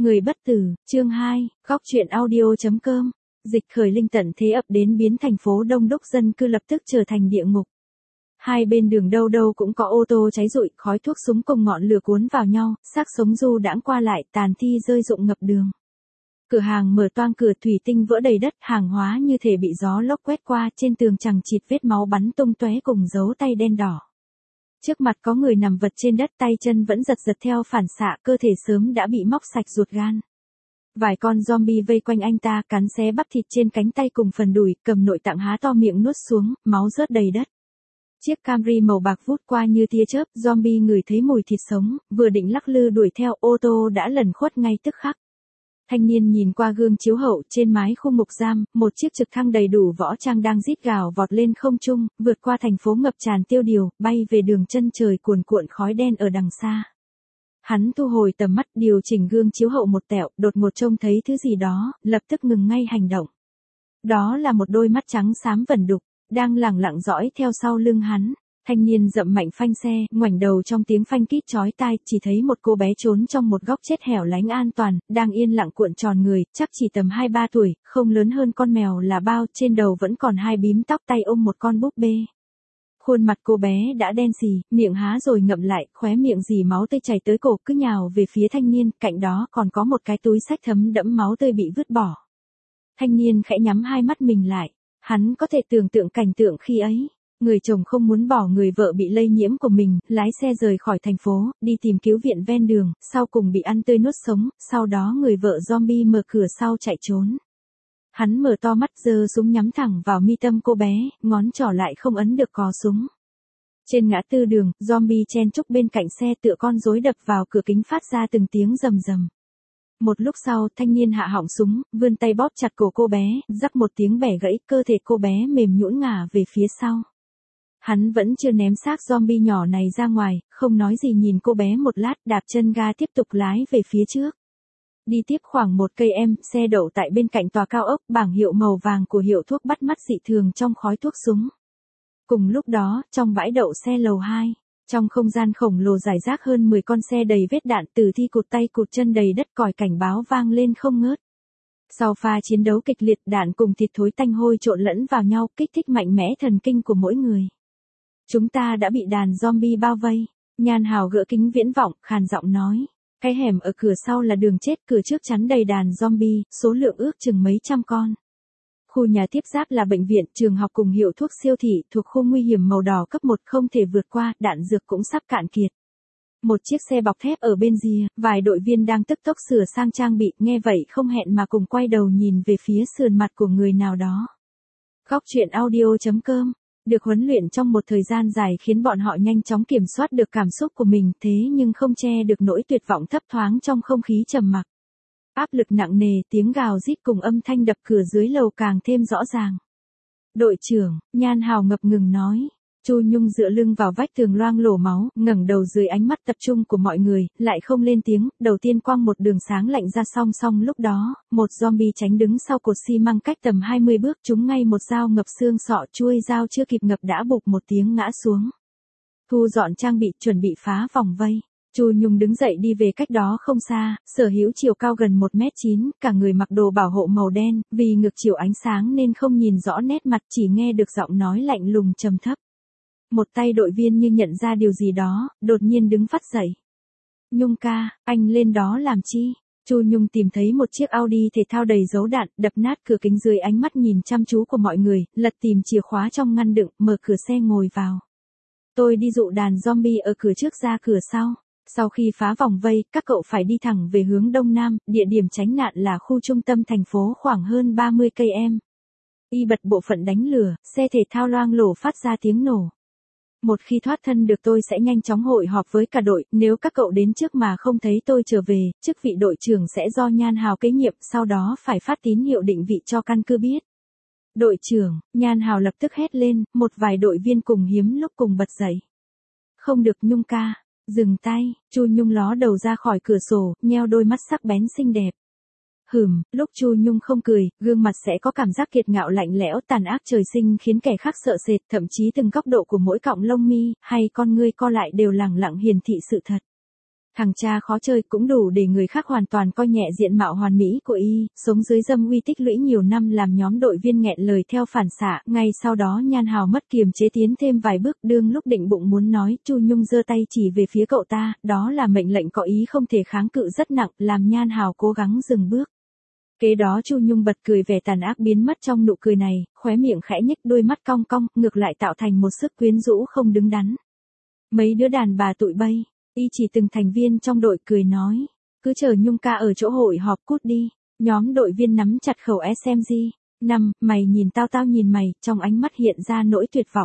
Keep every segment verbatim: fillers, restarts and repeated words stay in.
Người bất tử, chương hai, góc truyện audio.com. Dịch khởi linh tận thế ập đến biến thành phố đông đúc dân cư lập tức trở thành địa ngục. Hai bên đường đâu đâu cũng có ô tô cháy rụi, khói thuốc súng cùng ngọn lửa cuốn vào nhau, xác sống du đãng qua lại, tàn thi rơi rụng ngập đường. Cửa hàng mở toang cửa, thủy tinh vỡ đầy đất, hàng hóa như thể bị gió lốc quét qua, trên tường chằng chịt vết máu bắn tung tóe cùng dấu tay đen đỏ. Trước mặt có người nằm vật trên đất, tay chân vẫn giật giật theo phản xạ, cơ thể sớm đã bị móc sạch ruột gan. Vài con zombie vây quanh anh ta, cắn xé bắp thịt trên cánh tay cùng phần đùi, cầm nội tạng há to miệng nuốt xuống, máu rớt đầy đất. Chiếc Camry màu bạc vút qua như tia chớp, zombie ngửi thấy mùi thịt sống, vừa định lắc lư đuổi theo, ô tô đã lẩn khuất ngay tức khắc. Thanh niên nhìn qua gương chiếu hậu, trên mái khu mục giam, một chiếc trực thăng đầy đủ võ trang đang rít gào vọt lên không trung, vượt qua thành phố ngập tràn tiêu điều, bay về đường chân trời cuồn cuộn khói đen ở đằng xa. Hắn thu hồi tầm mắt, điều chỉnh gương chiếu hậu một tẹo, đột ngột trông thấy thứ gì đó, lập tức ngừng ngay hành động. Đó là một đôi mắt trắng xám vẩn đục, đang lẳng lặng dõi theo sau lưng hắn. Thanh niên dậm mạnh phanh xe, ngoảnh đầu trong tiếng phanh kít chói tai, chỉ thấy một cô bé trốn trong một góc chết hẻo lánh an toàn, đang yên lặng cuộn tròn người, chắc chỉ tầm hai ba tuổi, không lớn hơn con mèo là bao, trên đầu vẫn còn hai bím tóc, tay ôm một con búp bê. Khuôn mặt cô bé đã đen xì, miệng há rồi ngậm lại, khóe miệng dì máu tươi chảy tới cổ, cứ nhào về phía thanh niên, cạnh đó còn có một cái túi xách thấm đẫm máu tươi bị vứt bỏ. Thanh niên khẽ nhắm hai mắt mình lại, hắn có thể tưởng tượng cảnh tượng khi ấy. Người chồng không muốn bỏ người vợ bị lây nhiễm của mình, lái xe rời khỏi thành phố, đi tìm cứu viện ven đường, sau cùng bị ăn tươi nuốt sống, sau đó người vợ zombie mở cửa sau chạy trốn. Hắn mở to mắt, giơ súng nhắm thẳng vào mi tâm cô bé, ngón trỏ lại không ấn được cò súng. Trên ngã tư đường, zombie chen chúc bên cạnh xe tựa con rối đập vào cửa kính phát ra từng tiếng rầm rầm. Một lúc sau, thanh niên hạ họng súng, vươn tay bóp chặt cổ cô bé, rắc một tiếng bẻ gãy, cơ thể cô bé mềm nhũn ngả về phía sau. Hắn vẫn chưa ném xác zombie nhỏ này ra ngoài, không nói gì nhìn cô bé một lát, đạp chân ga tiếp tục lái về phía trước. Đi tiếp khoảng một cây em, xe đậu tại bên cạnh tòa cao ốc, bảng hiệu màu vàng của hiệu thuốc bắt mắt dị thường trong khói thuốc súng. Cùng lúc đó, trong bãi đậu xe lầu hai, trong không gian khổng lồ rải rác hơn mười con xe đầy vết đạn, tử thi cụt tay cụt chân đầy đất, còi cảnh báo vang lên không ngớt. Sau pha chiến đấu kịch liệt, đạn cùng thịt thối tanh hôi trộn lẫn vào nhau, kích thích mạnh mẽ thần kinh của mỗi người. Chúng ta đã bị đàn zombie bao vây. Nhan Hào gỡ kính viễn vọng, khàn giọng nói. Cái hẻm ở cửa sau là đường chết, cửa trước chắn đầy đàn zombie, số lượng ước chừng mấy trăm con. Khu nhà tiếp giáp là bệnh viện, trường học cùng hiệu thuốc siêu thị, thuộc khu nguy hiểm màu đỏ cấp một, không thể vượt qua, đạn dược cũng sắp cạn kiệt. Một chiếc xe bọc thép ở bên rìa, vài đội viên đang tức tốc sửa sang trang bị, nghe vậy không hẹn mà cùng quay đầu nhìn về phía sườn mặt của người nào đó. Góc truyện audio.com. Được huấn luyện trong một thời gian dài khiến bọn họ nhanh chóng kiểm soát được cảm xúc của mình, thế nhưng không che được nỗi tuyệt vọng thấp thoáng trong không khí trầm mặc. Áp lực nặng nề, tiếng gào rít cùng âm thanh đập cửa dưới lầu càng thêm rõ ràng. Đội trưởng, Nhan Hào ngập ngừng nói. Chu Nhung dựa lưng vào vách tường loang lổ máu, ngẩng đầu dưới ánh mắt tập trung của mọi người, lại không lên tiếng, đầu tiên quăng một đường sáng lạnh ra song song lúc đó, một zombie tránh đứng sau cột xi măng cách tầm hai mươi bước, trúng ngay một dao ngập xương sọ, chuôi dao chưa kịp ngập đã bụp một tiếng ngã xuống. Thu dọn trang bị, chuẩn bị phá vòng vây. Chu Nhung đứng dậy đi về cách đó không xa, Sở Hữu chiều cao gần một mét chín, cả người mặc đồ bảo hộ màu đen, vì ngược chiều ánh sáng nên không nhìn rõ nét mặt, chỉ nghe được giọng nói lạnh lùng trầm thấp. Một tay đội viên như nhận ra điều gì đó, đột nhiên đứng phắt dậy. Nhung ca, anh lên đó làm chi? Chu Nhung tìm thấy một chiếc Audi thể thao đầy dấu đạn, đập nát cửa kính dưới ánh mắt nhìn chăm chú của mọi người, lật tìm chìa khóa trong ngăn đựng, mở cửa xe ngồi vào. Tôi đi dụ đàn zombie ở cửa trước ra cửa sau. Sau khi phá vòng vây, các cậu phải đi thẳng về hướng đông nam, địa điểm tránh nạn là khu trung tâm thành phố khoảng hơn ba mươi cây em. Y bật bộ phận đánh lửa, xe thể thao loang lổ phát ra tiếng nổ. Một khi thoát thân được tôi sẽ nhanh chóng hội họp với cả đội, nếu các cậu đến trước mà không thấy tôi trở về, chức vị đội trưởng sẽ do Nhan Hào kế nhiệm, sau đó phải phát tín hiệu định vị cho căn cứ biết. Đội trưởng, Nhan Hào lập tức hét lên, một vài đội viên cùng hiếm lúc cùng bật dậy. Không được Nhung ca, dừng tay, Chu Nhung ló đầu ra khỏi cửa sổ, nheo đôi mắt sắc bén xinh đẹp. Hừm, lúc Chu Nhung không cười, gương mặt sẽ có cảm giác kiệt ngạo lạnh lẽo tàn ác trời sinh khiến kẻ khác sợ sệt, thậm chí từng góc độ của mỗi cọng lông mi, hay con ngươi co lại đều lẳng lặng hiển thị sự thật. Thằng cha khó chơi cũng đủ để người khác hoàn toàn coi nhẹ diện mạo hoàn mỹ của y, sống dưới dâm uy tích lũy nhiều năm làm nhóm đội viên nghẹn lời theo phản xạ, ngay sau đó Nhan Hào mất kiềm chế tiến thêm vài bước, đương lúc định bụng muốn nói, Chu Nhung giơ tay chỉ về phía cậu ta, đó là mệnh lệnh có ý không thể kháng cự rất nặng, làm Nhan Hào cố gắng dừng bước. Kế đó Chu Nhung bật cười, vẻ tàn ác biến mất trong nụ cười này, khóe miệng khẽ nhếch, đôi mắt cong cong, ngược lại tạo thành một sức quyến rũ không đứng đắn. Mấy đứa đàn bà tụi bay, y chỉ từng thành viên trong đội cười nói, cứ chờ Nhung ca ở chỗ hội họp cút đi. Nhóm đội viên nắm chặt khẩu ét em giê. Năm, mày nhìn tao tao nhìn mày, trong ánh mắt hiện ra nỗi tuyệt vọng.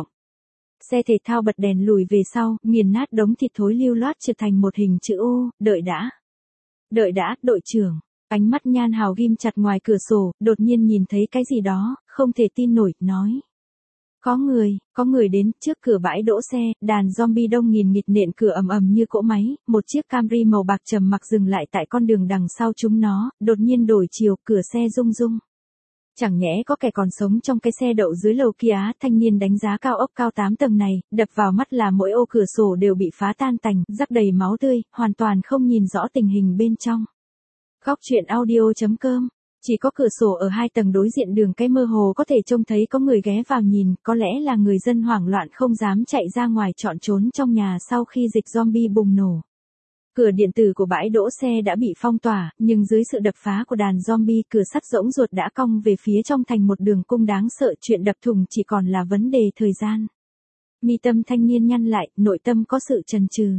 Xe thể thao bật đèn lùi về sau, nghiền nát đống thịt thối lưu loát trở thành một hình chữ U, đợi đã. Đợi đã, đội trưởng. Ánh mắt Nhan Hào ghim chặt ngoài cửa sổ, đột nhiên nhìn thấy cái gì đó, không thể tin nổi, nói. Có người, có người đến, trước cửa bãi đỗ xe, đàn zombie đông nghìn nghịt nện cửa ầm ầm như cỗ máy, một chiếc Camry màu bạc trầm mặc dừng lại tại con đường đằng sau chúng nó, đột nhiên đổi chiều, cửa xe rung rung. Chẳng nhẽ có kẻ còn sống trong cái xe đậu dưới lầu kia á, thanh niên đánh giá cao ốc cao tám tầng này, đập vào mắt là mỗi ô cửa sổ đều bị phá tan tành, rắc đầy máu tươi, hoàn toàn không nhìn rõ tình hình bên trong. Góc truyện audio chấm com. Chỉ có cửa sổ ở hai tầng đối diện đường cái mơ hồ có thể trông thấy có người ghé vào nhìn, có lẽ là người dân hoảng loạn không dám chạy ra ngoài chọn trốn trong nhà sau khi dịch zombie bùng nổ. Cửa điện tử của bãi đỗ xe đã bị phong tỏa, nhưng dưới sự đập phá của đàn zombie, cửa sắt rỗng ruột đã cong về phía trong thành một đường cung đáng sợ, chuyện đập thùng chỉ còn là vấn đề thời gian. Mi tâm thanh niên nhăn lại, nội tâm có sự chần chừ.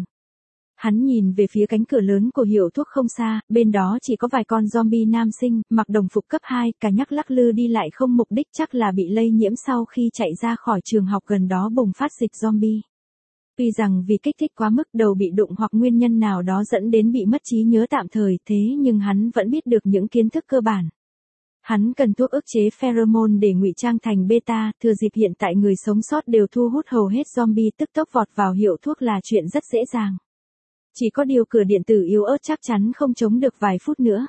Hắn nhìn về phía cánh cửa lớn của hiệu thuốc không xa, bên đó chỉ có vài con zombie nam sinh, mặc đồng phục cấp hai, cả nhắc lắc lư đi lại không mục đích, chắc là bị lây nhiễm sau khi chạy ra khỏi trường học gần đó bùng phát dịch zombie. Tuy rằng vì kích thích quá mức đầu bị đụng hoặc nguyên nhân nào đó dẫn đến bị mất trí nhớ tạm thời, thế nhưng hắn vẫn biết được những kiến thức cơ bản. Hắn cần thuốc ức chế pheromone để ngụy trang thành beta, thừa dịp hiện tại người sống sót đều thu hút hầu hết zombie, tức tốc vọt vào hiệu thuốc là chuyện rất dễ dàng. Chỉ có điều cửa điện tử yếu ớt chắc chắn không chống được vài phút nữa.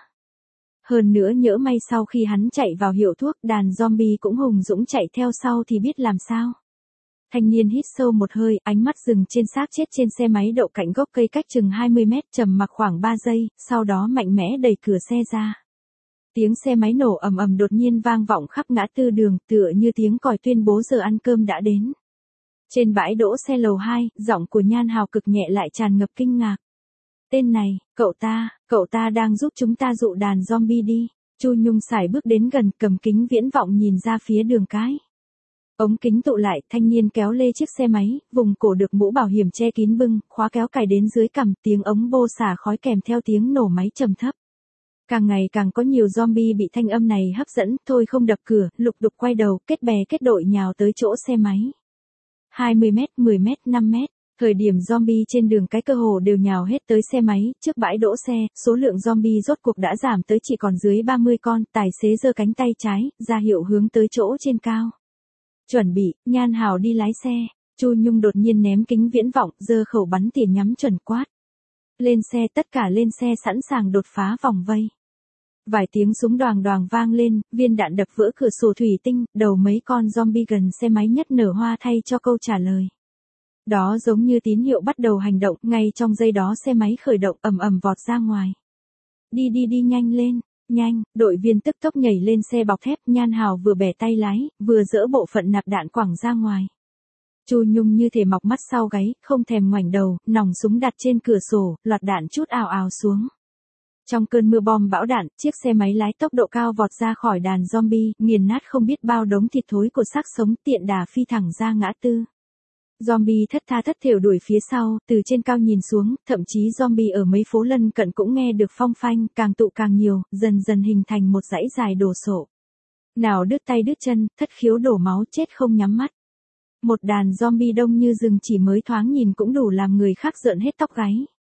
Hơn nữa nhỡ may sau khi hắn chạy vào hiệu thuốc, đàn zombie cũng hùng dũng chạy theo sau thì biết làm sao. Thanh niên hít sâu một hơi, ánh mắt dừng trên xác chết trên xe máy đậu cạnh gốc cây cách chừng hai mươi mét, trầm mặc khoảng ba giây, sau đó mạnh mẽ đẩy cửa xe ra. Tiếng xe máy nổ ầm ầm đột nhiên vang vọng khắp ngã tư đường, tựa như tiếng còi tuyên bố giờ ăn cơm đã đến. Trên bãi đỗ xe lầu hai, giọng của Nhan Hào cực nhẹ lại tràn ngập kinh ngạc. Tên này, cậu ta, cậu ta đang giúp chúng ta dụ đàn zombie đi. Chu Nhung sải bước đến gần, cầm kính viễn vọng nhìn ra phía đường cái. Ống kính tụ lại, thanh niên kéo lê chiếc xe máy, vùng cổ được mũ bảo hiểm che kín bưng, khóa kéo cài đến dưới cằm, tiếng ống bô xả khói kèm theo tiếng nổ máy trầm thấp. Càng ngày càng có nhiều zombie bị thanh âm này hấp dẫn, thôi không đập cửa, lục đục quay đầu, kết bè kết đội nhào tới chỗ xe máy. hai mươi mét, mười mét, năm mét, thời điểm zombie trên đường cái cơ hồ đều nhào hết tới xe máy, trước bãi đỗ xe, số lượng zombie rốt cuộc đã giảm tới chỉ còn dưới ba mươi con, tài xế giơ cánh tay trái, ra hiệu hướng tới chỗ trên cao. Chuẩn bị, Nhan Hào đi lái xe, Chu Nhung đột nhiên ném kính viễn vọng, giơ khẩu bắn tỉa nhắm chuẩn quát. Lên xe, tất cả lên xe sẵn sàng đột phá vòng vây. Vài tiếng súng đoàng đoàng vang lên, viên đạn đập vỡ cửa sổ thủy tinh, đầu mấy con zombie gần xe máy nhất nở hoa thay cho câu trả lời. Đó giống như tín hiệu bắt đầu hành động, ngay trong giây đó xe máy khởi động ầm ầm vọt ra ngoài. Đi đi đi nhanh lên, nhanh, đội viên tức tốc nhảy lên xe bọc thép, Nhan Hào vừa bẻ tay lái, vừa dỡ bộ phận nạp đạn quẳng ra ngoài. Chu Nhung như thể mọc mắt sau gáy, không thèm ngoảnh đầu, nòng súng đặt trên cửa sổ, loạt đạn chút ào ào xuống. Trong cơn mưa bom bão đạn, chiếc xe máy lái tốc độ cao vọt ra khỏi đàn zombie, nghiền nát không biết bao đống thịt thối của xác sống, tiện đà phi thẳng ra ngã tư. Zombie thất tha thất thểu đuổi phía sau, từ trên cao nhìn xuống, thậm chí zombie ở mấy phố lân cận cũng nghe được phong phanh, càng tụ càng nhiều, dần dần hình thành một dãy dài đổ sộ. Nào đứt tay đứt chân, thất khiếu đổ máu, chết không nhắm mắt. Một đàn zombie đông như rừng, chỉ mới thoáng nhìn cũng đủ làm người khác rợn hết tóc gáy.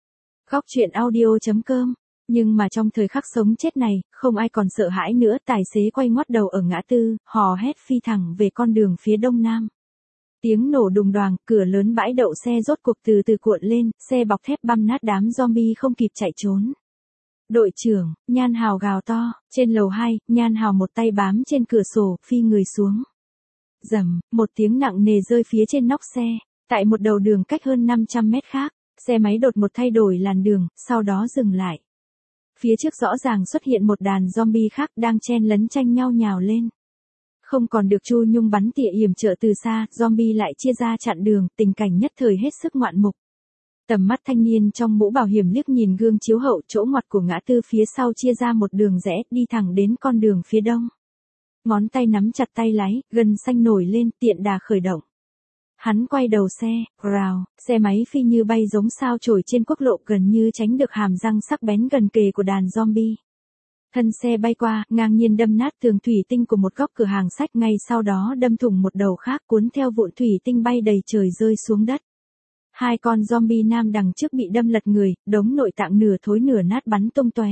Góc truyện audio chấm com. Nhưng mà trong thời khắc sống chết này, không ai còn sợ hãi nữa, tài xế quay ngoắt đầu ở ngã tư, hò hét phi thẳng về con đường phía đông nam. Tiếng nổ đùng đoàng, cửa lớn bãi đậu xe rốt cuộc từ từ cuộn lên, xe bọc thép băm nát đám zombie không kịp chạy trốn. Đội trưởng, Nhan Hào gào to, trên lầu hai, Nhan Hào một tay bám trên cửa sổ, phi người xuống. Rầm, một tiếng nặng nề rơi phía trên nóc xe, tại một đầu đường cách hơn năm trăm mét khác. Xe máy đột ngột thay đổi làn đường, sau đó dừng lại. Phía trước rõ ràng xuất hiện một đàn zombie khác đang chen lấn tranh nhau nhào lên. Không còn được Chu Nhung bắn tỉa yểm trợ từ xa, zombie lại chia ra chặn đường, tình cảnh nhất thời hết sức ngoạn mục. Tầm mắt thanh niên trong mũ bảo hiểm liếc nhìn gương chiếu hậu chỗ ngoặt của ngã tư phía sau chia ra một đường rẽ đi thẳng đến con đường phía đông. Ngón tay nắm chặt tay lái, gân xanh nổi lên tiện đà khởi động. Hắn quay đầu xe, rào, xe máy phi như bay giống sao chổi trên quốc lộ gần như tránh được hàm răng sắc bén gần kề của đàn zombie. Thân xe bay qua, ngang nhiên đâm nát tường thủy tinh của một góc cửa hàng sách ngay sau đó đâm thủng một đầu khác cuốn theo vụn thủy tinh bay đầy trời rơi xuống đất. Hai con zombie nam đằng trước bị đâm lật người, đống nội tạng nửa thối nửa nát bắn tung tóe.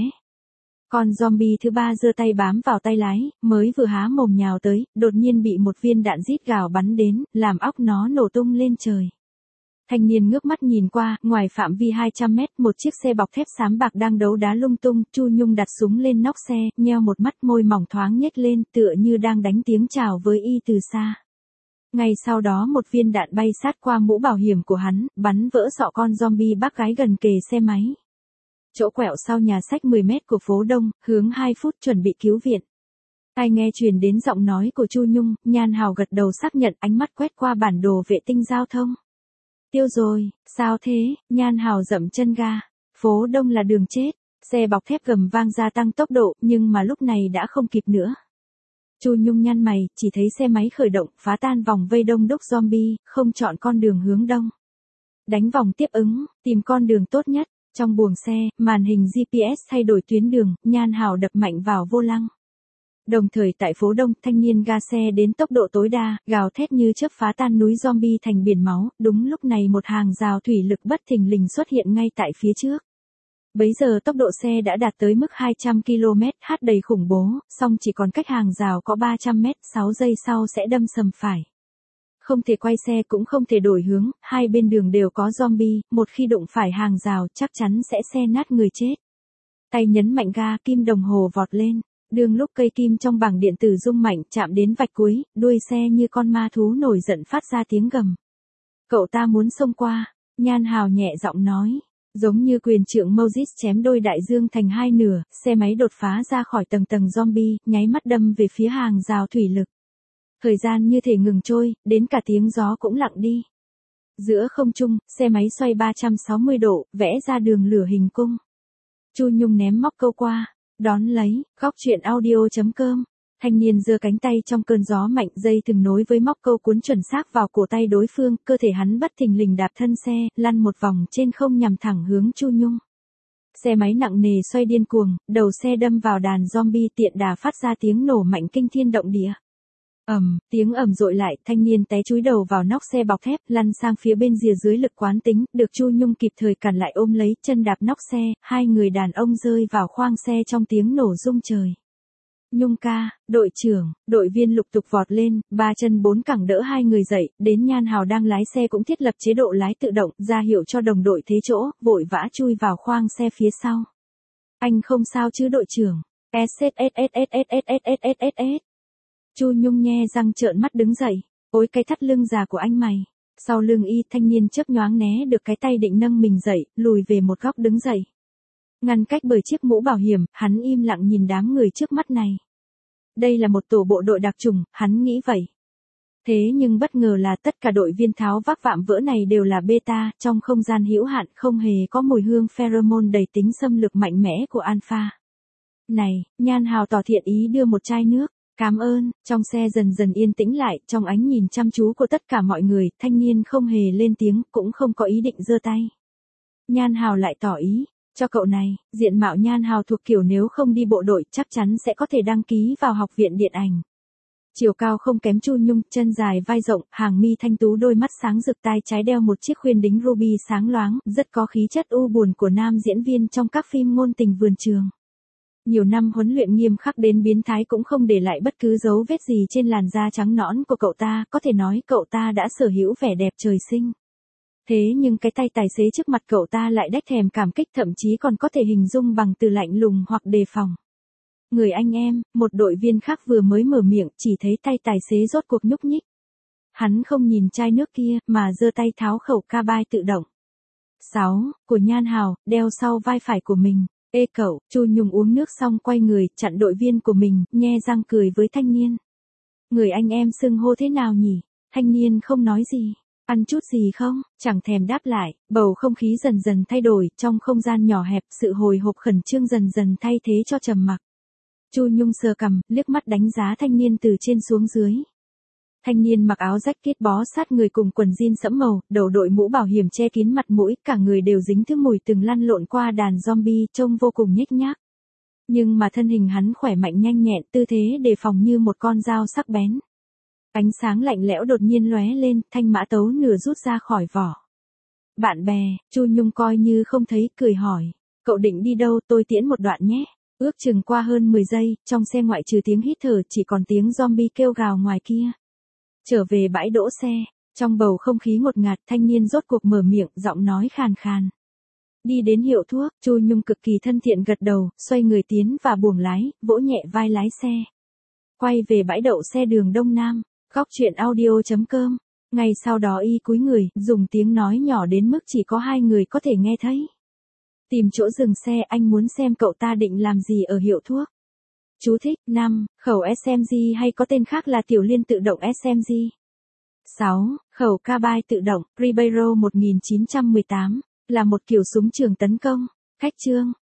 Con zombie thứ ba giơ tay bám vào tay lái, mới vừa há mồm nhào tới, đột nhiên bị một viên đạn rít gào bắn đến, làm óc nó nổ tung lên trời. Thanh niên ngước mắt nhìn qua, ngoài phạm vi hai trăm mét, một chiếc xe bọc thép xám bạc đang đấu đá lung tung, Chu Nhung đặt súng lên nóc xe, nheo một mắt môi mỏng thoáng nhếch lên, tựa như đang đánh tiếng chào với y từ xa. Ngay sau đó một viên đạn bay sát qua mũ bảo hiểm của hắn, bắn vỡ sọ con zombie bác gái gần kề xe máy. Chỗ quẹo sau nhà sách mười mét của phố Đông, hướng hai phút chuẩn bị cứu viện. Tai nghe truyền đến giọng nói của Chu Nhung, Nhan Hào gật đầu xác nhận, ánh mắt quét qua bản đồ vệ tinh giao thông. Tiêu rồi, sao thế? Nhan Hào dậm chân ga. Phố Đông là đường chết. Xe bọc thép gầm vang gia tăng tốc độ, nhưng mà lúc này đã không kịp nữa. Chu Nhung nhăn mày, chỉ thấy xe máy khởi động, phá tan vòng vây đông đúc zombie, không chọn con đường hướng đông. Đánh vòng tiếp ứng, tìm con đường tốt nhất. Trong buồng xe, màn hình giê pê ét thay đổi tuyến đường, Nhan Hào đập mạnh vào vô lăng. Đồng thời tại phố Đông, thanh niên ga xe đến tốc độ tối đa, gào thét như chớp phá tan núi zombie thành biển máu, đúng lúc này một hàng rào thủy lực bất thình lình xuất hiện ngay tại phía trước. Bấy giờ tốc độ xe đã đạt tới mức hai trăm ki lô mét h đầy khủng bố, song chỉ còn cách hàng rào có ba trăm mét, sáu giây sau sẽ đâm sầm phải. Không thể quay xe cũng không thể đổi hướng, hai bên đường đều có zombie, một khi đụng phải hàng rào chắc chắn sẽ xe nát người chết. Tay nhấn mạnh ga, kim đồng hồ vọt lên. Đường lúc cây kim trong bảng điện tử rung mạnh chạm đến vạch cuối, đuôi xe như con ma thú nổi giận phát ra tiếng gầm. Cậu ta muốn xông qua, Nhan Hào nhẹ giọng nói. Giống như quyền trượng Moses chém đôi đại dương thành hai nửa, xe máy đột phá ra khỏi tầng tầng zombie, nháy mắt đâm về phía hàng rào thủy lực. Thời gian như thể ngừng trôi, đến cả tiếng gió cũng lặng đi. Giữa không trung, xe máy xoay ba trăm sáu mươi độ, vẽ ra đường lửa hình cung. Chu Nhung ném móc câu qua. Đón lấy, góc chuyện audio chấm com. Thanh niên giơ cánh tay trong cơn gió mạnh, dây thừng nối với móc câu cuốn chuẩn xác vào cổ tay đối phương, cơ thể hắn bất thình lình đạp thân xe, lăn một vòng trên không nhằm thẳng hướng Chu Nhung. Xe máy nặng nề xoay điên cuồng, đầu xe đâm vào đàn zombie tiện đà phát ra tiếng nổ mạnh kinh thiên động địa. Ầm, tiếng ầm dội lại, thanh niên té chúi đầu vào nóc xe bọc thép, lăn sang phía bên rìa dưới lực quán tính, được Chu Nhung kịp thời cản lại ôm lấy, chân đạp nóc xe, hai người đàn ông rơi vào khoang xe trong tiếng nổ rung trời. Nhung ca, đội trưởng, đội viên lục tục vọt lên, ba chân bốn cẳng đỡ hai người dậy, đến Nhan Hào đang lái xe cũng thiết lập chế độ lái tự động, ra hiệu cho đồng đội thế chỗ, vội vã chui vào khoang xe phía sau. Anh không sao chứ đội trưởng? ét ét ét ét ét ét ét ét ét ét ét. Chu Nhung nhe răng trợn mắt đứng dậy, ôi cái thắt lưng già của anh mày. Sau lưng y, thanh niên chớp nhoáng né được cái tay định nâng mình dậy, lùi về một góc đứng dậy. Ngăn cách bởi chiếc mũ bảo hiểm, hắn im lặng nhìn đám người trước mắt này. Đây là một tổ bộ đội đặc chủng, hắn nghĩ vậy. Thế nhưng bất ngờ là tất cả đội viên tháo vác vạm vỡ này đều là beta, trong không gian hữu hạn không hề có mùi hương pheromone đầy tính xâm lược mạnh mẽ của alpha. Này, Nhan Hào tỏ thiện ý đưa một chai nước. Cảm ơn, trong xe dần dần yên tĩnh lại, trong ánh nhìn chăm chú của tất cả mọi người, thanh niên không hề lên tiếng, cũng không có ý định giơ tay. Nhan Hào lại tỏ ý, cho cậu này, diện mạo Nhan Hào thuộc kiểu nếu không đi bộ đội chắc chắn sẽ có thể đăng ký vào học viện điện ảnh. Chiều cao không kém Chu Nhung, chân dài vai rộng, hàng mi thanh tú, đôi mắt sáng rực, tai trái đeo một chiếc khuyên đính ruby sáng loáng, rất có khí chất u buồn của nam diễn viên trong các phim ngôn tình vườn trường. Nhiều năm huấn luyện nghiêm khắc đến biến thái cũng không để lại bất cứ dấu vết gì trên làn da trắng nõn của cậu ta, có thể nói cậu ta đã sở hữu vẻ đẹp trời sinh. Thế nhưng cái tay tài xế trước mặt cậu ta lại đếch thèm cảm kích, thậm chí còn có thể hình dung bằng từ lạnh lùng hoặc đề phòng. Người anh em, một đội viên khác vừa mới mở miệng, chỉ thấy tay tài xế rốt cuộc nhúc nhích. Hắn không nhìn chai nước kia, mà giơ tay tháo khẩu ca bai tự động. sáu. Của Nhan Hào, đeo sau vai phải của mình. Ê cậu, Chu Nhung uống nước xong quay người, chặn đội viên của mình, nhe răng cười với thanh niên. Người anh em xưng hô thế nào nhỉ? Thanh niên không nói gì. Ăn chút gì không? Chẳng thèm đáp lại, bầu không khí dần dần thay đổi, trong không gian nhỏ hẹp, sự hồi hộp khẩn trương dần dần thay thế cho trầm mặc. Chu Nhung sờ cằm, liếc mắt đánh giá thanh niên từ trên xuống dưới. Thanh niên mặc áo rách kết bó sát người cùng quần jean sẫm màu, đầu đội mũ bảo hiểm che kín mặt mũi, cả người đều dính thứ mùi từng lăn lộn qua đàn zombie, trông vô cùng nhếch nhác. Nhưng mà thân hình hắn khỏe mạnh nhanh nhẹn, tư thế đề phòng như một con dao sắc bén. Ánh sáng lạnh lẽo đột nhiên lóe lên, thanh mã tấu nửa rút ra khỏi vỏ. Bạn bè, Chu Nhung coi như không thấy, cười hỏi. Cậu định đi đâu, tôi tiễn một đoạn nhé. Ước chừng qua hơn mười giây, trong xe ngoại trừ tiếng hít thở chỉ còn tiếng zombie kêu gào ngoài kia. Trở về bãi đỗ xe, trong bầu không khí ngột ngạt, thanh niên rốt cuộc mở miệng, giọng nói khàn khàn. Đi đến hiệu thuốc, Chu Nhung cực kỳ thân thiện gật đầu, xoay người tiến và buồng lái, vỗ nhẹ vai lái xe. Quay về bãi đậu xe đường Đông Nam, góc chuyện audio chấm com. Ngay sau đó y cúi người, dùng tiếng nói nhỏ đến mức chỉ có hai người có thể nghe thấy. Tìm chỗ dừng xe, anh muốn xem cậu ta định làm gì ở hiệu thuốc. Chú thích, năm. Khẩu ét em giê hay có tên khác là tiểu liên tự động ét em giê. sáu. Khẩu carbine tự động, Ribeiro một nghìn chín trăm mười tám, là một kiểu súng trường tấn công. Khách chương.